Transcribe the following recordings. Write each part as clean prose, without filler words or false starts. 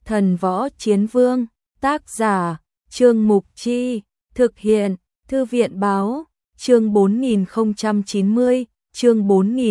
Thần Võ Chiến Vương, tác giả, Trương Mục Chi, thực hiện, Thư viện Báo, chương 4090, chương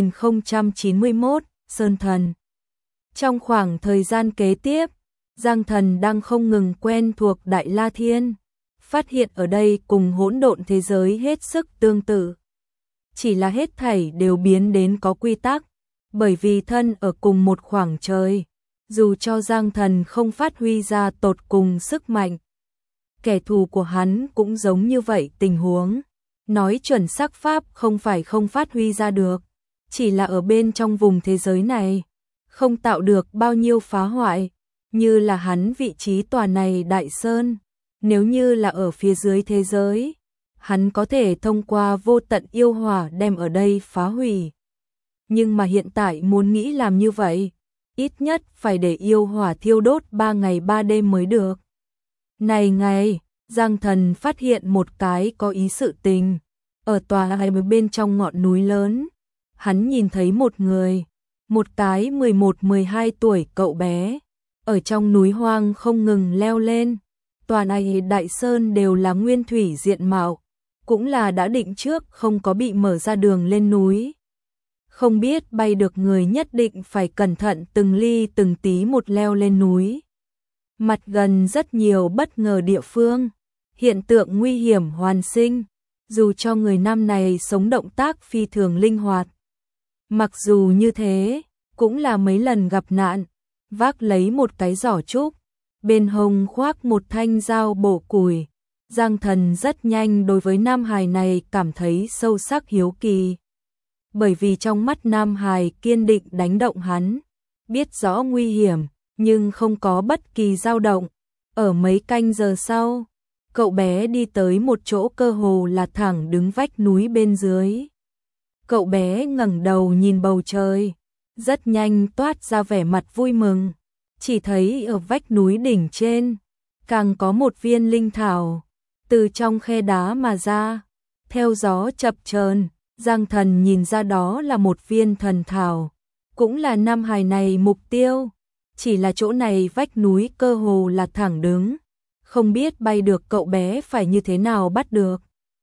4091, Sơn Thần. Trong khoảng thời gian kế tiếp, Giang Thần đang không ngừng quen thuộc Đại La Thiên, phát hiện ở đây cùng hỗn độn thế giới hết sức tương tự. Chỉ là hết thảy đều biến đến có quy tắc, bởi vì thân ở cùng một khoảng trời, dù cho Giang Thần không phát huy ra tột cùng sức mạnh. Kẻ thù của hắn cũng giống như vậy tình huống, nói chuẩn xác pháp không phải không phát huy ra được, chỉ là ở bên trong vùng thế giới này, không tạo được bao nhiêu phá hoại, như là hắn vị trí tòa này đại sơn, nếu như là ở phía dưới thế giới, hắn có thể thông qua vô tận yêu hỏa đem ở đây phá hủy. Nhưng mà hiện tại muốn nghĩ làm như vậy, ít nhất phải để yêu hỏa thiêu đốt 3 ngày 3 đêm mới được. Này ngày, Giang Thần phát hiện một cái có ý sự tình, ở tòa hay bên trong ngọn núi lớn, hắn nhìn thấy một người, một cái 11-12 tuổi cậu bé, ở trong núi hoang không ngừng leo lên. Tòa này đại sơn đều là nguyên thủy diện mạo, cũng là đã định trước không có bị mở ra đường lên núi. Không biết bay được người nhất định phải cẩn thận từng ly từng tí một leo lên núi. Mặt gần rất nhiều bất ngờ địa phương, hiện tượng nguy hiểm hoàn sinh, dù cho người nam này sống động tác phi thường linh hoạt. Mặc dù như thế, cũng là mấy lần gặp nạn, vác lấy một cái giỏ trúc, bên hông khoác một thanh dao bổ củi. Giang Thần rất nhanh đối với nam hài này cảm thấy sâu sắc hiếu kỳ. Bởi vì trong mắt nam hài kiên định đánh động hắn, biết rõ nguy hiểm, nhưng không có bất kỳ dao động. Ở mấy canh giờ sau, cậu bé đi tới một chỗ cơ hồ là thẳng đứng vách núi bên dưới. Cậu bé ngẩng đầu nhìn bầu trời, rất nhanh toát ra vẻ mặt vui mừng. Chỉ thấy ở vách núi đỉnh trên, càng có một viên linh thảo, từ trong khe đá mà ra, theo gió chập chờn. Giang Thần nhìn ra đó là một viên thần thảo, cũng là nam hài này mục tiêu, chỉ là chỗ này vách núi cơ hồ là thẳng đứng, không biết bay được cậu bé phải như thế nào bắt được.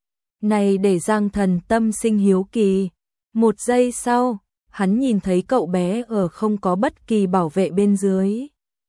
Này để Giang Thần tâm sinh hiếu kỳ, một giây sau, hắn nhìn thấy cậu bé ở không có bất kỳ bảo vệ bên dưới.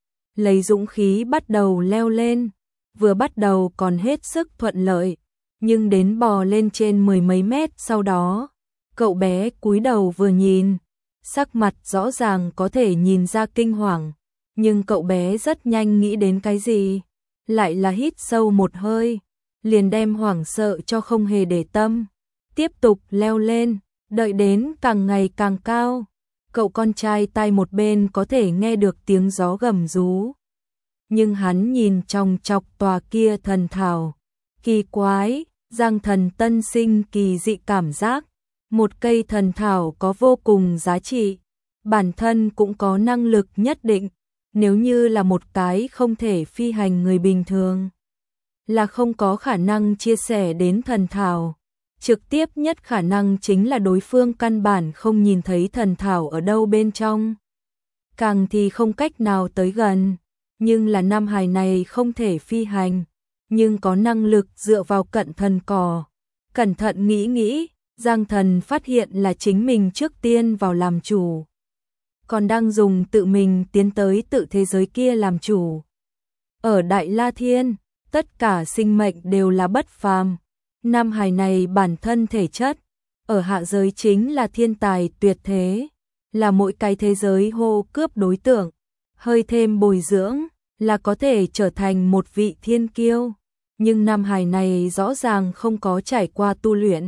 Lấy dũng khí bắt đầu leo lên, vừa bắt đầu còn hết sức thuận lợi, nhưng đến bò lên trên 10 mấy mét sau đó, cậu bé cúi đầu vừa nhìn, sắc mặt rõ ràng có thể nhìn ra kinh hoàng, nhưng cậu bé rất nhanh nghĩ đến cái gì, lại là hít sâu một hơi, liền đem hoảng sợ cho không hề để tâm, tiếp tục leo lên, đợi đến càng ngày càng cao, cậu con trai tai một bên có thể nghe được tiếng gió gầm rú. Nhưng hắn nhìn trong chọc tòa kia thần thảo, kỳ quái, Giang Thần tân sinh kỳ dị cảm giác, một cây thần thảo có vô cùng giá trị, bản thân cũng có năng lực nhất định, nếu như là một cái không thể phi hành người bình thường, là không có khả năng chia sẻ đến thần thảo, trực tiếp nhất khả năng chính là đối phương căn bản không nhìn thấy thần thảo ở đâu bên trong, càng thì không cách nào tới gần. Nhưng là nam hài này không thể phi hành, nhưng có năng lực dựa vào cận thần cỏ. Cẩn thận nghĩ, Giang Thần phát hiện là chính mình trước tiên vào làm chủ, còn đang dùng tự mình tiến tới tự thế giới kia làm chủ. Ở Đại La Thiên, tất cả sinh mệnh đều là bất phàm. Nam hài này bản thân thể chất, ở hạ giới chính là thiên tài tuyệt thế, là mỗi cái thế giới hô cướp đối tượng, hơi thêm bồi dưỡng là có thể trở thành một vị thiên kiêu, nhưng nam hài này rõ ràng không có trải qua tu luyện.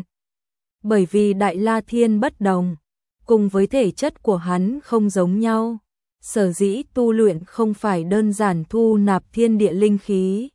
Bởi vì Đại La Thiên bất đồng, cùng với thể chất của hắn không giống nhau, sở dĩ tu luyện không phải đơn giản thu nạp thiên địa linh khí.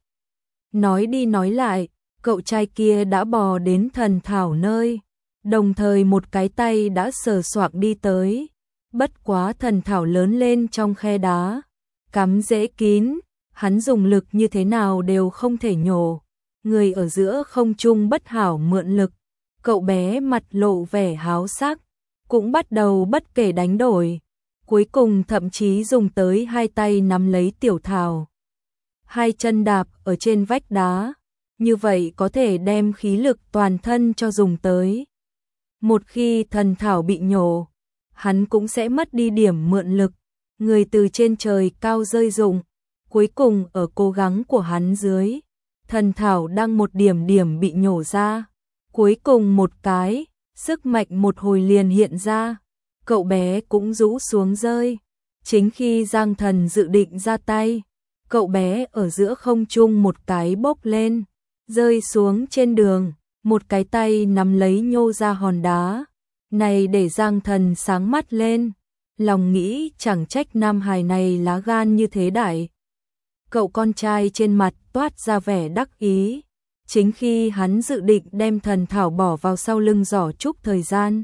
Nói đi nói lại, cậu trai kia đã bò đến thần thảo nơi, đồng thời một cái tay đã sờ soạng đi tới, bất quá thần thảo lớn lên trong khe đá, cắm dễ kín, hắn dùng lực như thế nào đều không thể nhổ, người ở giữa không trung bất hảo mượn lực, cậu bé mặt lộ vẻ háo sắc, cũng bắt đầu bất kể đánh đổi, cuối cùng thậm chí dùng tới hai tay nắm lấy Tiểu Thảo. Hai chân đạp ở trên vách đá, như vậy có thể đem khí lực toàn thân cho dùng tới. Một khi thần thảo bị nhổ, hắn cũng sẽ mất đi điểm mượn lực, người từ trên trời cao rơi rụng, cuối cùng ở cố gắng của hắn dưới, thần thảo đang một điểm điểm bị nhổ ra, cuối cùng một cái, sức mạnh một hồi liền hiện ra, cậu bé cũng rũ xuống rơi, chính khi Giang Thần dự định ra tay, cậu bé ở giữa không trung một cái bốc lên, rơi xuống trên đường, một cái tay nắm lấy nhô ra hòn đá, này để Giang Thần sáng mắt lên, lòng nghĩ chẳng trách nam hài này lá gan như thế đại. Cậu con trai trên mặt toát ra vẻ đắc ý, chính khi hắn dự định đem thần thảo bỏ vào sau lưng giỏ trúc thời gian.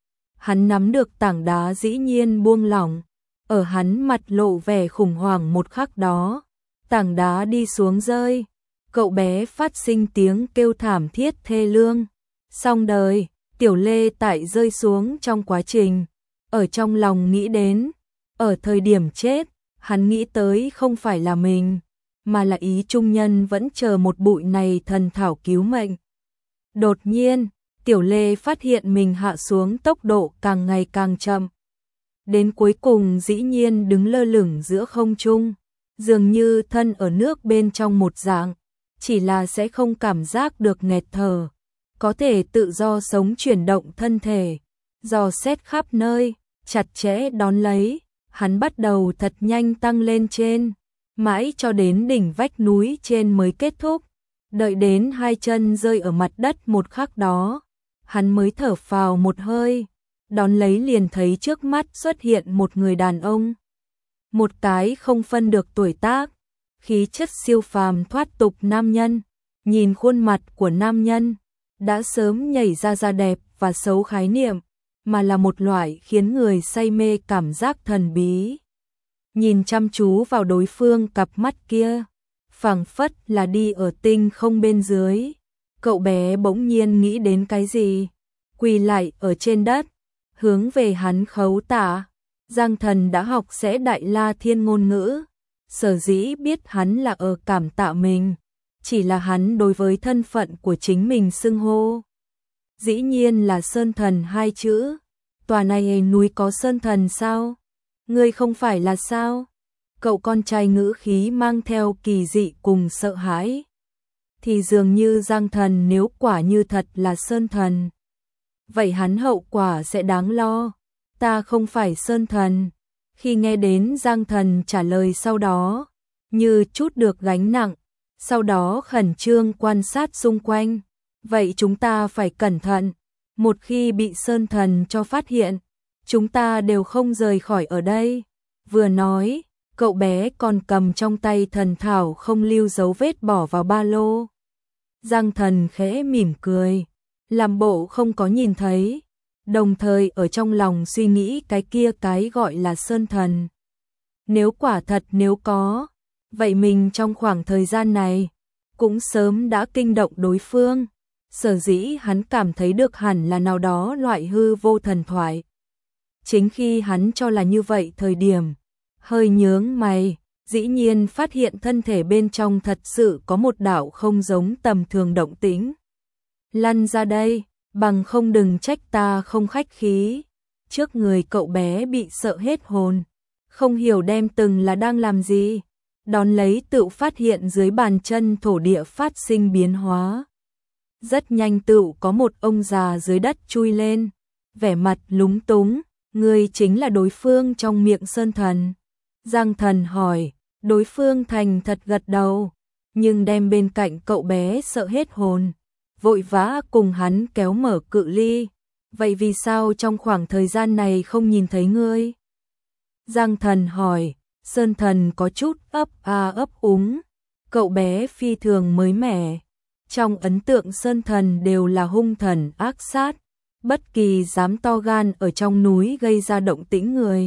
Hắn nắm được tảng đá dĩ nhiên buông lỏng, ở hắn mặt lộ vẻ khủng hoảng một khắc đó, tảng đá đi xuống rơi, cậu bé phát sinh tiếng kêu thảm thiết thê lương. Xong đời, Tiểu Lê tại rơi xuống trong quá trình, ở trong lòng nghĩ đến, ở thời điểm chết, hắn nghĩ tới không phải là mình, mà là ý trung nhân vẫn chờ một bụi này thần thảo cứu mệnh. Đột nhiên, Tiểu Lê phát hiện mình hạ xuống tốc độ càng ngày càng chậm. Đến cuối cùng dĩ nhiên đứng lơ lửng giữa không trung, dường như thân ở nước bên trong một dạng, chỉ là sẽ không cảm giác được nghẹt thở, có thể tự do sống chuyển động thân thể, dò xét khắp nơi, chặt chẽ đón lấy, hắn bắt đầu thật nhanh tăng lên trên, mãi cho đến đỉnh vách núi trên mới kết thúc, đợi đến hai chân rơi ở mặt đất một khắc đó, hắn mới thở phào một hơi, đón lấy liền thấy trước mắt xuất hiện một người đàn ông. Một cái không phân được tuổi tác, khí chất siêu phàm thoát tục nam nhân, nhìn khuôn mặt của nam nhân, đã sớm nhảy ra da đẹp và xấu khái niệm, mà là một loại khiến người say mê cảm giác thần bí. Nhìn chăm chú vào đối phương cặp mắt kia, phảng phất là đi ở tinh không bên dưới, cậu bé bỗng nhiên nghĩ đến cái gì, quỳ lại ở trên đất, hướng về hắn khấu tạ. Giang Thần đã học sẽ Đại La Thiên ngôn ngữ, sở dĩ biết hắn là ở cảm tạ mình, chỉ là hắn đối với thân phận của chính mình xưng hô. Dĩ nhiên là Sơn Thần hai chữ, tòa này núi có Sơn Thần sao? Ngươi không phải là sao? Cậu con trai ngữ khí mang theo kỳ dị cùng sợ hãi. Thì dường như Giang Thần nếu quả như thật là Sơn Thần, vậy hắn hậu quả sẽ đáng lo. Ta không phải Sơn Thần. Khi nghe đến Giang Thần trả lời sau đó, như chút được gánh nặng, sau đó khẩn trương quan sát xung quanh. Vậy chúng ta phải cẩn thận, một khi bị Sơn Thần cho phát hiện, chúng ta đều không rời khỏi ở đây. Vừa nói, cậu bé còn cầm trong tay thần thảo không lưu dấu vết bỏ vào ba lô. Giang Thần khẽ mỉm cười, làm bộ không có nhìn thấy, đồng thời ở trong lòng suy nghĩ cái kia cái gọi là Sơn Thần. Nếu quả thật nếu có, vậy mình trong khoảng thời gian này cũng sớm đã kinh động đối phương, sở dĩ hắn cảm thấy được hẳn là nào đó loại hư vô thần thoại. Chính khi hắn cho là như vậy thời điểm, hơi nhướng mày, dĩ nhiên phát hiện thân thể bên trong thật sự có một đạo không giống tầm thường động tĩnh. Lăn ra đây, bằng không đừng trách ta không khách khí. Trước người cậu bé bị sợ hết hồn, không hiểu đem từng là đang làm gì, đón lấy tự phát hiện dưới bàn chân thổ địa phát sinh biến hóa. Rất nhanh tự có một ông già dưới đất chui lên, vẻ mặt lúng túng, người chính là đối phương trong miệng Sơn Thần. Giang Thần hỏi, đối phương thành thật gật đầu, nhưng đem bên cạnh cậu bé sợ hết hồn, vội vã cùng hắn kéo mở cự ly. Vậy vì sao trong khoảng thời gian này không nhìn thấy ngươi? Giang Thần hỏi, Sơn Thần có chút ấp ấp úng, cậu bé phi thường mới mẻ. Trong ấn tượng Sơn Thần đều là hung thần ác sát, bất kỳ dám to gan ở trong núi gây ra động tĩnh người,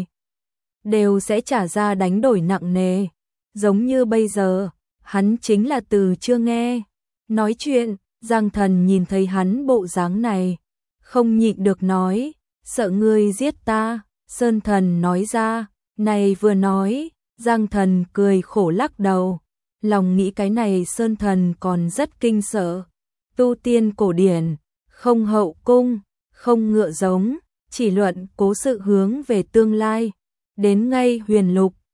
đều sẽ trả ra đánh đổi nặng nề. Giống như bây giờ, hắn chính là từ chưa nghe nói chuyện. Giang Thần nhìn thấy hắn bộ dáng này, không nhịn được nói, sợ ngươi giết ta. Sơn Thần nói ra, này vừa nói, Giang Thần cười khổ lắc đầu, lòng nghĩ cái này Sơn Thần còn rất kinh sợ. Tu tiên cổ điển, không hậu cung, không ngựa giống, chỉ luận cố sự hướng về tương lai. Đến ngay huyền lục,